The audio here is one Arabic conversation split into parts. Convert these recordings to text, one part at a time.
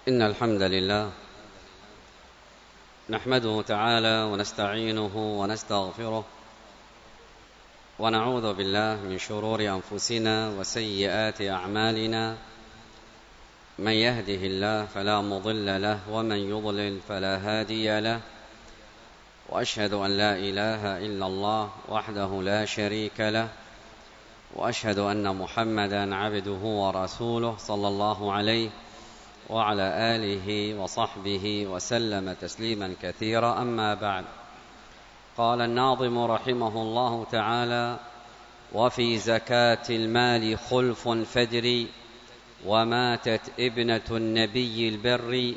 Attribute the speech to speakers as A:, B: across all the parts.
A: إن الحمد لله نحمده تعالى ونستعينه ونستغفره ونعوذ بالله من شرور أنفسنا وسيئات أعمالنا. من يهده الله فلا مضل له ومن يضلل فلا هادي له، وأشهد أن لا إله إلا الله وحده لا شريك له، وأشهد أن محمدًا عبده ورسوله صلى الله عليه وعلى آله وصحبه وسلم تسليما كثيرا. أما بعد، قال الناظم رحمه الله تعالى: وفي زكاة المال خلف فدري، وماتت ابنة النبي البر،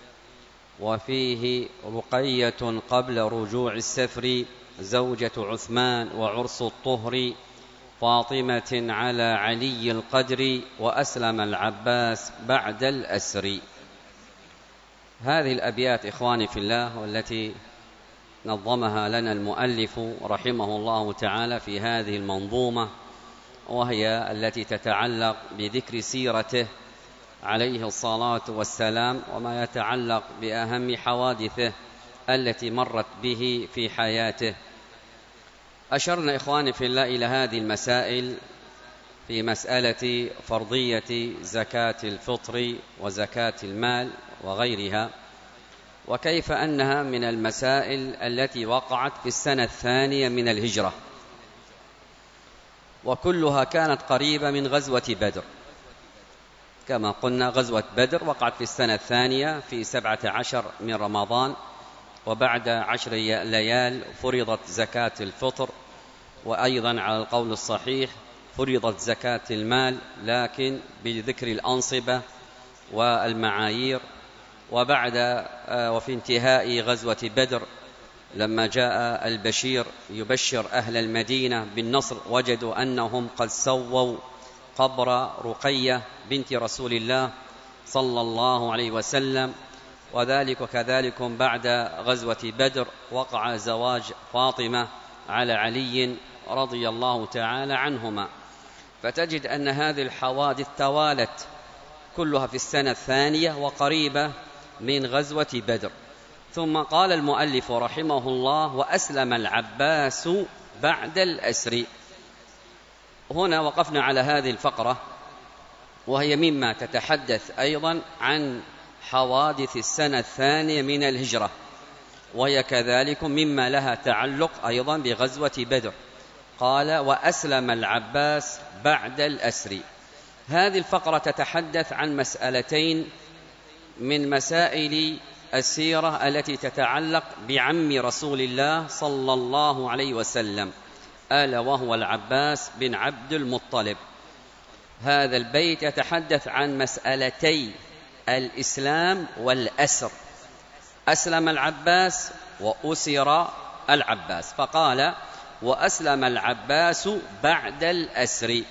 A: وفيه رقية قبل رجوع السفر، زوجة عثمان وعرس الطهر، فاطمة على علي القدر، وأسلم العباس بعد الأسر. هذه الأبيات إخواني في الله والتي نظمها لنا المؤلف رحمه الله تعالى في هذه المنظومة، وهي التي تتعلق بذكر سيرته عليه الصلاة والسلام وما يتعلق بأهم حوادثه التي مرت به في حياته. أشرنا إخواني في الله إلى هذه المسائل في مسألة فرضية زكاة الفطر وزكاة المال وغيرها، وكيف أنها من المسائل التي وقعت في السنة الثانية من الهجرة، وكلها كانت قريبة من غزوة بدر. كما قلنا غزوة بدر وقعت في السنة الثانية في 17 من رمضان، وبعد 10 ليال فرضت زكاة الفطر، وأيضا على القول الصحيح فرضت زكاة المال لكن بذكر الأنصبة والمعايير. وفي انتهاء غزوة بدر لما جاء البشير يبشر أهل المدينة بالنصر، وجدوا أنهم قد سووا قبر رقية بنت رسول الله صلى الله عليه وسلم، وذلك وكذلك بعد غزوة بدر وقع زواج فاطمة على علي رضي الله تعالى عنهما. فتجد أن هذه الحوادث توالت كلها في السنة الثانية وقريبة من غزوة بدر. ثم قال المؤلف رحمه الله: وأسلم العباس بعد الأسر. هنا وقفنا على هذه الفقرة، وهي مما تتحدث أيضا عن حوادث السنة الثانية من الهجرة، وهي كذلك مما لها تعلق أيضا بغزوة بدر. قال: وأسلم العباس بعد الأسر. هذه الفقرة تتحدث عن مسألتين من مسائل السيرة التي تتعلق بعم رسول الله صلى الله عليه وسلم، ألا وهو العباس بن عبد المطلب. هذا البيت يتحدث عن مسألتي الإسلام والأسر. أسلم العباس وأسر العباس، فقال: وأسلم العباس بعد الأسر.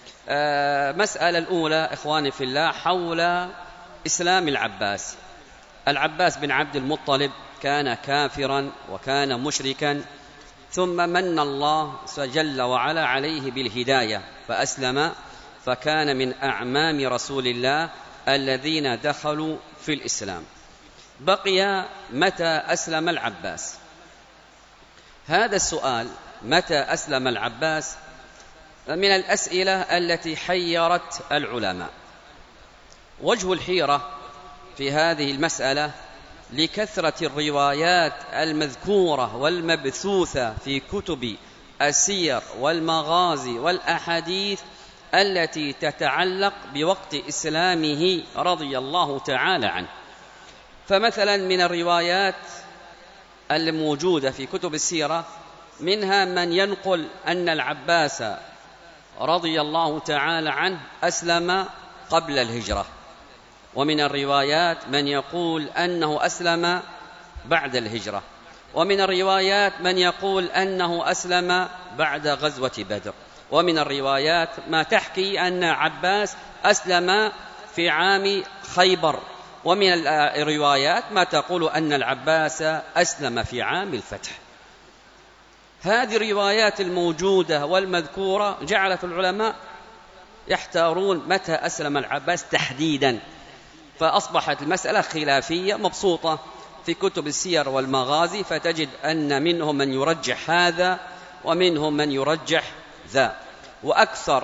A: مسألة الأولى إخواني في الله حول إسلام العباس. العباس بن عبد المطلب كان كافرا وكان مشركا، ثم من الله جل وعلا عليه بالهداية فأسلم، فكان من أعمام رسول الله الذين دخلوا في الإسلام. بقي متى أسلم العباس؟ هذا السؤال متى أسلم العباس من الأسئلة التي حيرت العلماء. وجه الحيرة في هذه المسألة لكثرة الروايات المذكورة والمبثوثة في كتب السير والمغازي والأحاديث التي تتعلق بوقت إسلامه رضي الله تعالى عنه. فمثلا من الروايات الموجودة في كتب السيرة منها من ينقل أن العباس رضي الله تعالى عنه أسلم قبل الهجرة، ومن الروايات من يقول أنه أسلم بعد الهجرة، ومن الروايات من يقول أنه أسلم بعد غزوة بدر، ومن الروايات ما تحكي أن عباس أسلم في عام خيبر، ومن الروايات ما تقول أن العباس أسلم في عام الفتح. هذه الروايات الموجودة والمذكورة جعلت العلماء يحتارون متى أسلم العباس تحديدا، فأصبحت المسألة خلافية مبسوطة في كتب السير والمغازي، فتجد أن منهم من يرجح هذا ومنهم من يرجح ذا. وأكثر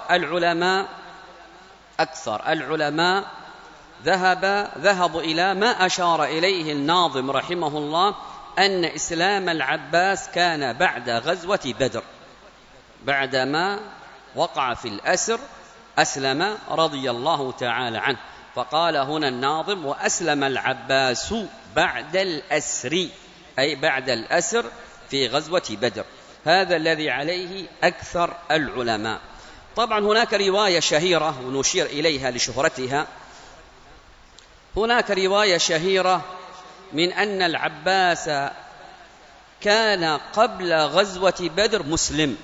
A: العلماء ذهبوا إلى ما أشار إليه الناظم رحمه الله، أن إسلام العباس كان بعد غزوة بدر، بعدما وقع في الأسر أسلم رضي الله تعالى عنه. فقال هنا الناظم: وأسلم العباس بعد الأسر، أي بعد الأسر في غزوة بدر. هذا الذي عليه أكثر العلماء. طبعا هناك رواية شهيرة ونشير إليها لشهرتها، هناك رواية شهيرة من أن العباس كان قبل غزوة بدر مسلم،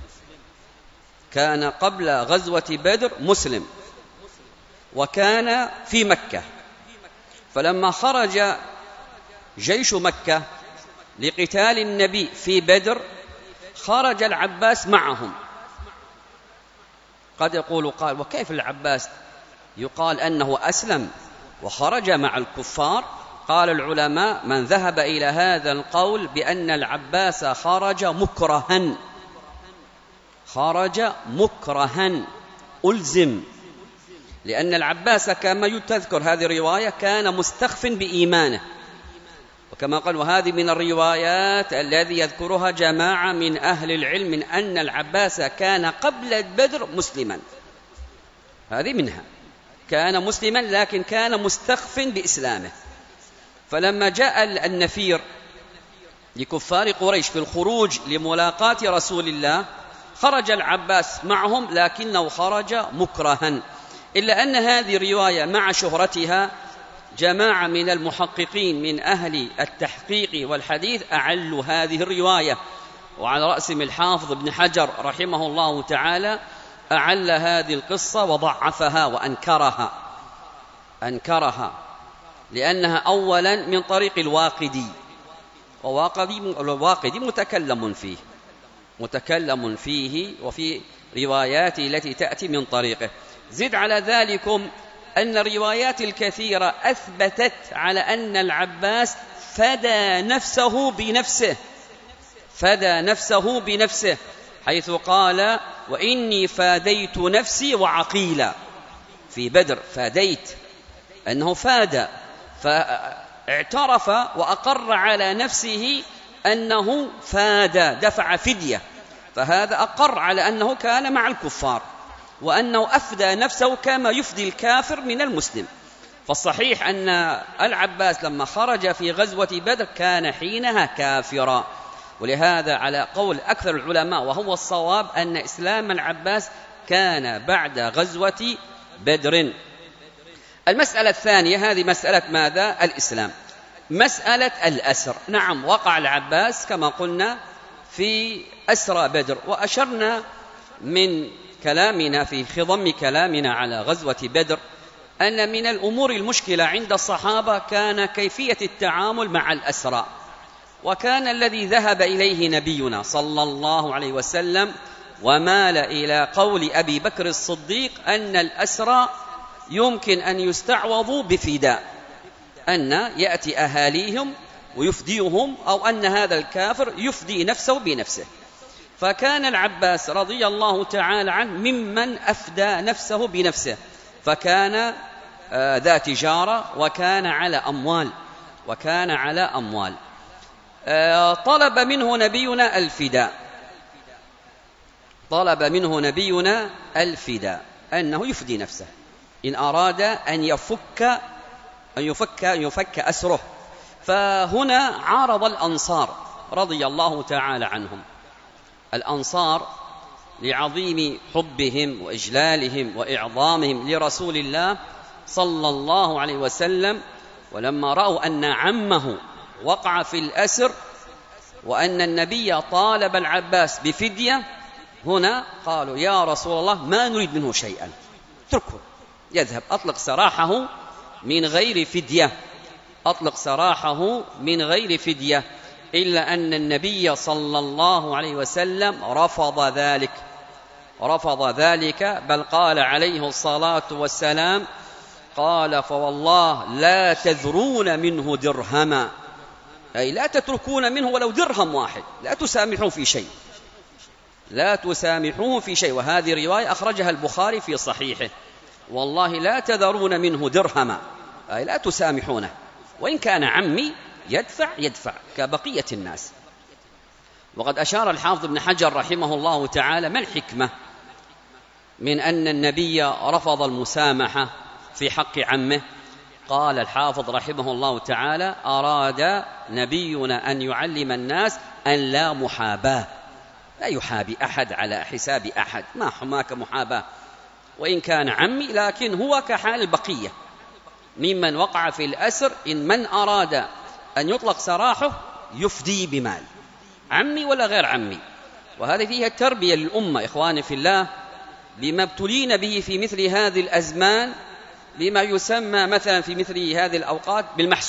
A: كان قبل غزوة بدر مسلم، وكان في مكة. فلما خرج جيش مكة لقتال النبي في بدر خرج العباس معهم. قد يقول قال: وكيف العباس يقال أنه أسلم وخرج مع الكفار؟ قال العلماء: من ذهب إلى هذا القول بأن العباس خرج مكرها ألزم، لأن العباس كما تذكر هذه الرواية كان مستخف بإيمانه، وكما قال: وهذه من الروايات الذي يذكرها جماعة من أهل العلم من أن العباس كان قبل بدر مسلما، هذه منها، كان مسلما لكن كان مستخف بإسلامه. فلما جاء النفير لكفار قريش في الخروج لملاقاة رسول الله خرج العباس معهم، لكنه خرج مكرها. إلا أن هذه الرواية مع شهرتها جماعة من المحققين من أهل التحقيق والحديث أعلوا هذه الرواية، وعلى رأسهم الحافظ ابن حجر رحمه الله تعالى أعل هذه القصة وضعفها وأنكرها، لأنها أولا من طريق الواقدي، والواقدي متكلم فيه وفي رواياته التي تأتي من طريقه. زد على ذلكم أن الروايات الكثيرة أثبتت على أن العباس فدى نفسه بنفسه، حيث قال: وإني فاديت نفسي وعقيلا. في بدر فاديت، أنه فادى، فاعترف وأقر على نفسه أنه فادى، دفع فدية، فهذا أقر على أنه كان مع الكفار وأنه أفدى نفسه كما يفدي الكافر من المسلم. فالصحيح أن العباس لما خرج في غزوة بدر كان حينها كافرا، ولهذا على قول أكثر العلماء وهو الصواب أن إسلام العباس كان بعد غزوة بدر. المسألة الثانية، هذه مسألة ماذا؟ الإسلام. مسألة الأسر. نعم، وقع العباس كما قلنا في أسرى بدر، وأشرنا من كلامنا في خضم كلامنا على غزوة بدر أن من الأمور المشكلة عند الصحابة كان كيفية التعامل مع الأسرى، وكان الذي ذهب إليه نبينا صلى الله عليه وسلم ومال إلى قول أبي بكر الصديق أن الأسرى يمكن أن يستعوضوا بفداء، أن يأتي أهاليهم ويفديهم، أو أن هذا الكافر يفدي نفسه بنفسه. فكان العباس رضي الله تعالى عنه ممن أفدى نفسه بنفسه، فكان ذا تجارة وكان على أموال. طلب منه نبينا الفداء، أنه يفدي نفسه إن أراد أن يفك أسره. فهنا عارض الأنصار رضي الله تعالى عنهم، الأنصار لعظيم حبهم وإجلالهم وإعظامهم لرسول الله صلى الله عليه وسلم، ولما رأوا أن عمه وقع في الأسر وأن النبي طالب العباس بفدية، هنا قالوا: يا رسول الله ما نريد منه شيئا، اتركه يذهب، أطلق سراحه من غير فدية. إلا أن النبي صلى الله عليه وسلم رفض ذلك، بل قال عليه الصلاة والسلام: قال فوالله لا تذرون منه درهما، أي لا تتركون منه ولو درهم واحد، لا تسامحوه في شيء، لا تسامحوه في شيء. وهذه رواية أخرجها البخاري في صحيحه، والله لا تذرون منه درهما، أي لا تسامحونه، وإن كان عمي يدفع كبقية الناس. وقد أشار الحافظ ابن حجر رحمه الله تعالى ما الحكمة من أن النبي رفض المسامحة في حق عمه. قال الحافظ رحمه الله تعالى: أراد نبينا أن يعلم الناس أن لا محاباة، لا يحابي أحد على حساب أحد، ما حماك محاباة، وإن كان عمي لكن هو كحال البقية ممن وقع في الأسر، إن من أراد أن يطلق سراحه يفدي بمال، عمي ولا غير عمي. وهذه فيها التربية للأمة إخواني في الله، بما ابتلين به في مثل هذه الأزمان، بما يسمى مثلا في مثل هذه الأوقات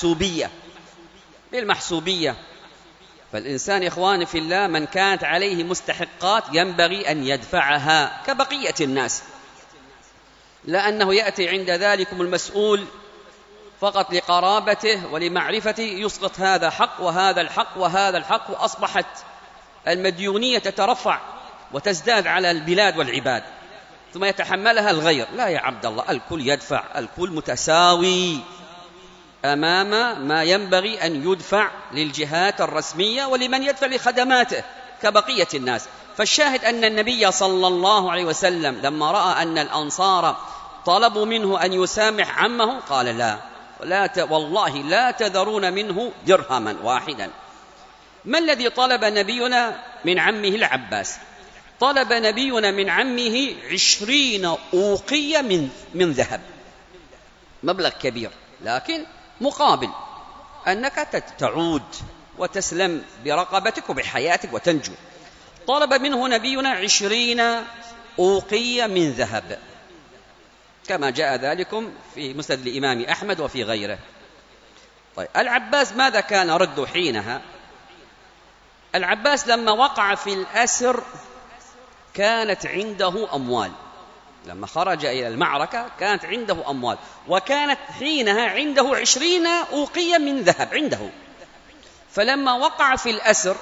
A: بالمحسوبية. فالإنسان إخواني في الله من كانت عليه مستحقات ينبغي أن يدفعها كبقية الناس، لأنه يأتي عند ذلكم المسؤول فقط لقرابته ولمعرفته يسقط هذا حق وهذا الحق وهذا الحق، وأصبحت المديونية تترفع وتزداد على البلاد والعباد، ثم يتحملها الغير. لا يا عبد الله، الكل يدفع، الكل متساوي أمام ما ينبغي أن يدفع للجهات الرسمية ولمن يدفع لخدماته كبقية الناس. فالشاهد أن النبي صلى الله عليه وسلم لما رأى أن الأنصار طلبوا منه أن يسامح عمه قال: والله لا تذرون منه درهما واحدا. ما الذي طلب نبينا من عمه العباس؟ طلب نبينا من عمه 20 أوقية من ذهب، مبلغ كبير، لكن مقابل أنك تعود وتسلم برقبتك وبحياتك وتنجو. طلب منه نبينا 20 أوقية من ذهب، كما جاء ذلكم في مسند الإمام أحمد وفي غيره. طيب، العباس ماذا كان رده حينها؟ العباس لما وقع في الأسر كانت عنده أموال، لما خرج إلى المعركة كانت عنده أموال، وكانت حينها عنده 20 أوقية من ذهب عنده. فلما وقع في الأسر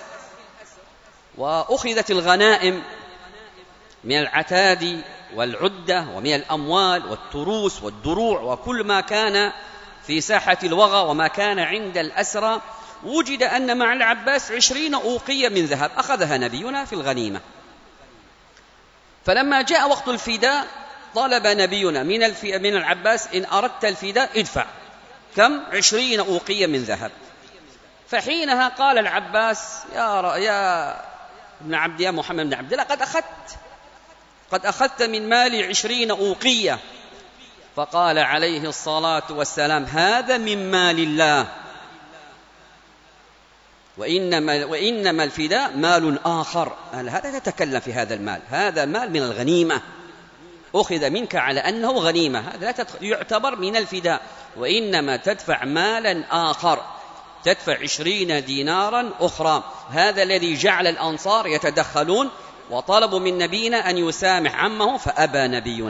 A: وأخذت الغنائم من العتاد والعدة ومن الأموال والتروس والدروع وكل ما كان في ساحة الوغى وما كان عند الأسرى، وجد أن مع العباس 20 أوقية من ذهب أخذها نبينا في الغنيمة. فلما جاء وقت الفداء طلب نبينا من العباس: إن أردت الفداء ادفع كم؟ 20 أوقية من ذهب. فحينها قال العباس: يا ابن عبد يا محمد بن عبد الله، قد أخذت من مالي 20 أوقية. فقال عليه الصلاة والسلام: هذا من مال الله، وإنما الفداء مال آخر. هذا تتكلم في هذا المال، هذا مال من الغنيمة أخذ منك على أنه غنيمة، هذا لا يعتبر من الفداء، وإنما تدفع مالا آخر، تدفع 20 دينارا أخرى. هذا الذي جعل الأنصار يتدخلون وطلبوا من نبينا أن يسامح عمه، فأبى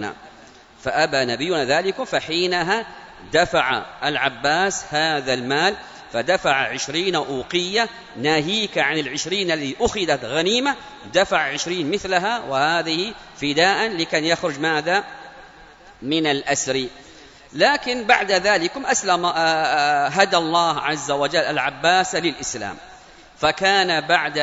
A: نبينا ذلك. فحينها دفع العباس هذا المال، فدفع 20 أوقية، ناهيك عن 20 الذي أخذت غنيمة، دفع 20 مثلها، وهذه فداء لكي يخرج ماذا؟ من الأسر. لكن بعد ذلك أسلم، هدى الله عز وجل العباس للإسلام، فكان بعد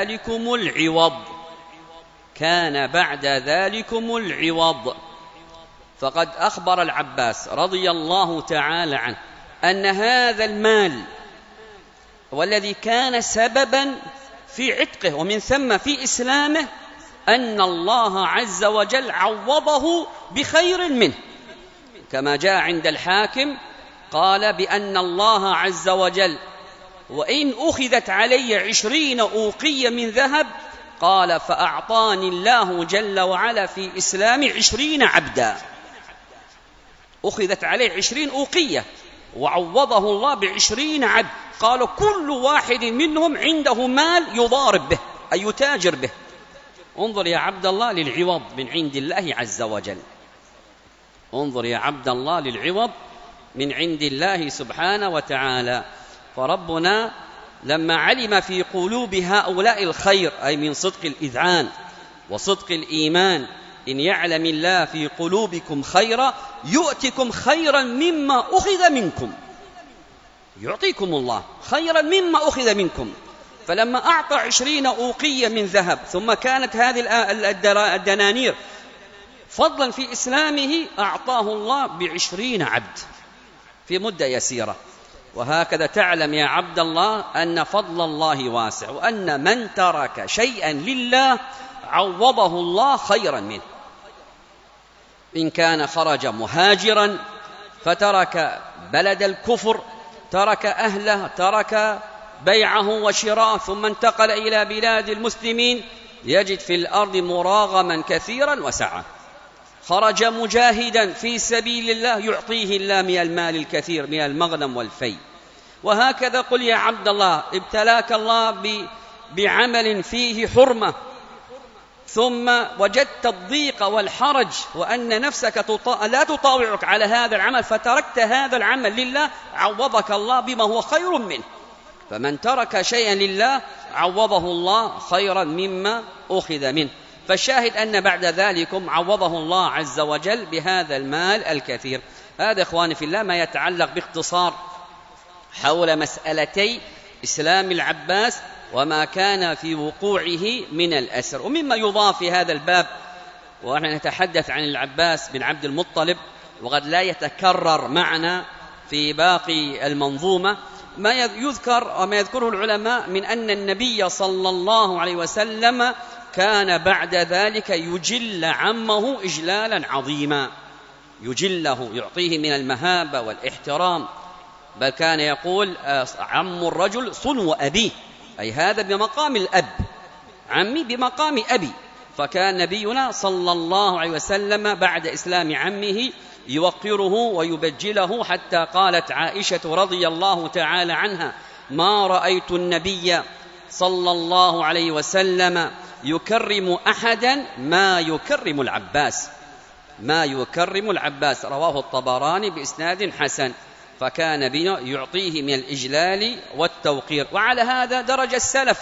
A: ذلكم العوض. فقد أخبر العباس رضي الله تعالى عنه أن هذا المال والذي كان سببا في عتقه ومن ثم في إسلامه، أن الله عز وجل عوضه بخير منه، كما جاء عند الحاكم قال بأن الله عز وجل: وإن أخذت علي 20 أوقية من ذهب، قال: فأعطاني الله جل وعلا في إسلام 20 عبدا. أخذت عليه 20 أوقية وعوضه الله ب20 عبد، قالوا كل واحد منهم عنده مال يضارب به أي يتاجر به. انظر يا عبد الله للعوض من عند الله عز وجل، انظر يا عبد الله للعوض من عند الله سبحانه وتعالى. فربنا لما علم في قلوب هؤلاء الخير، أي من صدق الإذعان وصدق الإيمان، إن يعلم الله في قلوبكم خيرا يؤتكم خيرا مما أخذ منكم، يعطيكم الله خيرا مما أخذ منكم. فلما أعطى 20 أوقية من ذهب، ثم كانت هذه الدنانير فضلا في إسلامه، أعطاه الله ب20 عبد في مدة يسيرة. وهكذا تعلم يا عبد الله أن فضل الله واسع، وأن من ترك شيئا لله عوضه الله خيرا منه. إن كان خرج مهاجرا فترك بلد الكفر، ترك أهله، ترك بيعه وشراءه، ثم انتقل إلى بلاد المسلمين، يجد في الأرض مراغما كثيرا وسعة. خرج مجاهدا في سبيل الله، يعطيه الله من المال الكثير من المغنم والفي. وهكذا قل يا عبد الله ابتلاك الله بعمل فيه حرمة، ثم وجدت الضيق والحرج وأن نفسك لا تطاوعك على هذا العمل، فتركت هذا العمل لله، عوضك الله بما هو خير منه. فمن ترك شيئا لله عوضه الله خيرا مما أخذ منه. فالشاهد أن بعد ذلكم عوضه الله عز وجل بهذا المال الكثير. هذا إخواني في الله ما يتعلق باختصار حول مسألتي إسلام العباس وما كان في وقوعه من الأسر. ومما يضاف في هذا الباب، ونحن نتحدث عن العباس بن عبد المطلب وقد لا يتكرر معنا في باقي المنظومة، ما يذكر وما يذكره العلماء من أن النبي صلى الله عليه وسلم كان بعد ذلك يجل عمه إجلالا عظيما، يجله، يعطيه من المهابة والاحترام، بل كان يقول عم الرجل صنو أبيه، أي هذا بمقام الأب، عمي بمقام أبي. فكان نبينا صلى الله عليه وسلم بعد إسلام عمه يوقره ويبجله، حتى قالت عائشة رضي الله تعالى عنها: ما رأيت النبي صلى الله عليه وسلم يكرم أحدا ما يكرم العباس، ما يكرم العباس. رواه الطبراني بإسناد حسن. فكان بنا يعطيه من الإجلال والتوقير. وعلى هذا درج السلف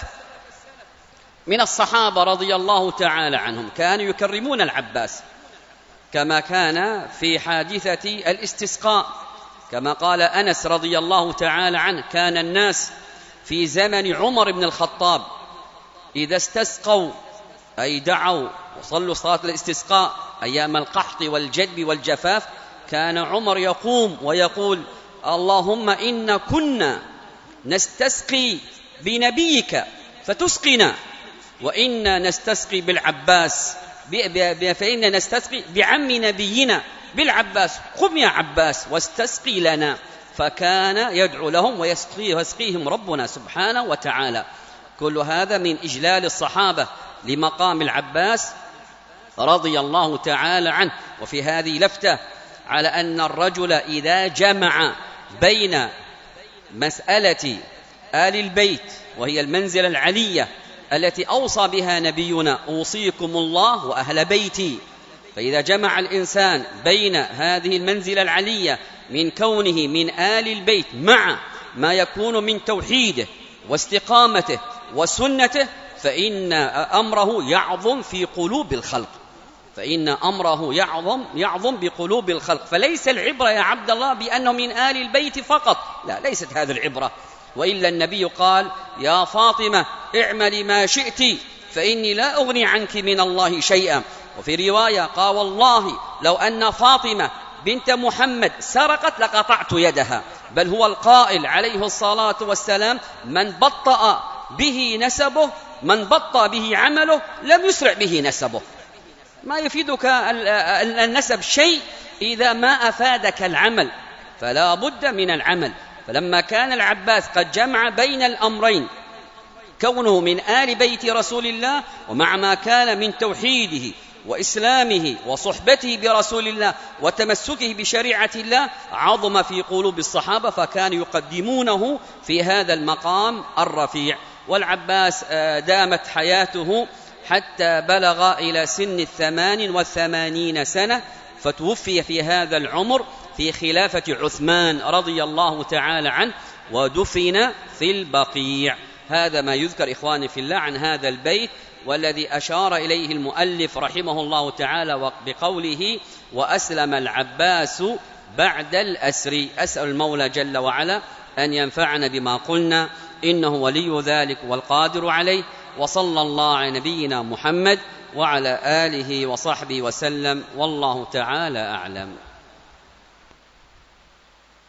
A: من الصحابة رضي الله تعالى عنهم، كانوا يكرمون العباس، كما كان في حادثة الاستسقاء، كما قال أنس رضي الله تعالى عنه: كان الناس في زمن عمر بن الخطاب إذا استسقوا، أي دعوا وصلوا صلاة الاستسقاء أيام القحط والجدب والجفاف، كان عمر يقوم ويقول: اللهم إن كنا نستسقي بنبيك فتسقنا، وإنا نستسقي بالعباس فإننا نستسقي بعم نبينا بالعباس، قم يا عباس واستسقي لنا. فكان يدعو لهم ويسقيهم ربنا سبحانه وتعالى. كل هذا من إجلال الصحابة لمقام العباس رضي الله تعالى عنه. وفي هذه لفتة على أن الرجل إذا جمع بين مسألة آل البيت، وهي المنزلة العلية التي أوصى بها نبينا: أوصيكم الله وأهل بيتي، فإذا جمع الإنسان بين هذه المنزلة العلية من كونه من آل البيت مع ما يكون من توحيده واستقامته وسنته، فإن أمره يعظم في قلوب الخلق، فإن أمره يعظم بقلوب الخلق. فليس العبرة يا عبد الله بأنه من آل البيت فقط، لا، ليست هذه العبرة. وإلا النبي قال: يا فاطمة اعملي ما شئت فإني لا أغني عنك من الله شيئا. وفي رواية قال: والله لو أن فاطمة بنت محمد سرقت لقطعت يدها. بل هو القائل عليه الصلاة والسلام: من بطأ به نسبه، من بطأ به عمله لم يسرع به نسبه. ما يفيدك النسب شيء إذا ما أفادك العمل، فلا بد من العمل. فلما كان العباس قد جمع بين الأمرين، كونه من آل بيت رسول الله ومع ما كان من توحيده وإسلامه وصحبته برسول الله وتمسكه بشريعة الله، عظم في قلوب الصحابة، فكانوا يقدمونه في هذا المقام الرفيع. والعباس دامت حياته حتى بلغ إلى سن 88 سنة، فتوفي في هذا العمر في خلافة عثمان رضي الله تعالى عنه، ودفن في البقيع. هذا ما يذكر إخواني في الله عن هذا البيت، والذي أشار إليه المؤلف رحمه الله تعالى بقوله وأسلم العباس بعد الأسر. أسأل المولى جل وعلا أن ينفعنا بما قلنا، إنه ولي ذلك والقادر عليه. وصلى الله على نبينا محمد وعلى آله وصحبه وسلم، والله تعالى أعلم.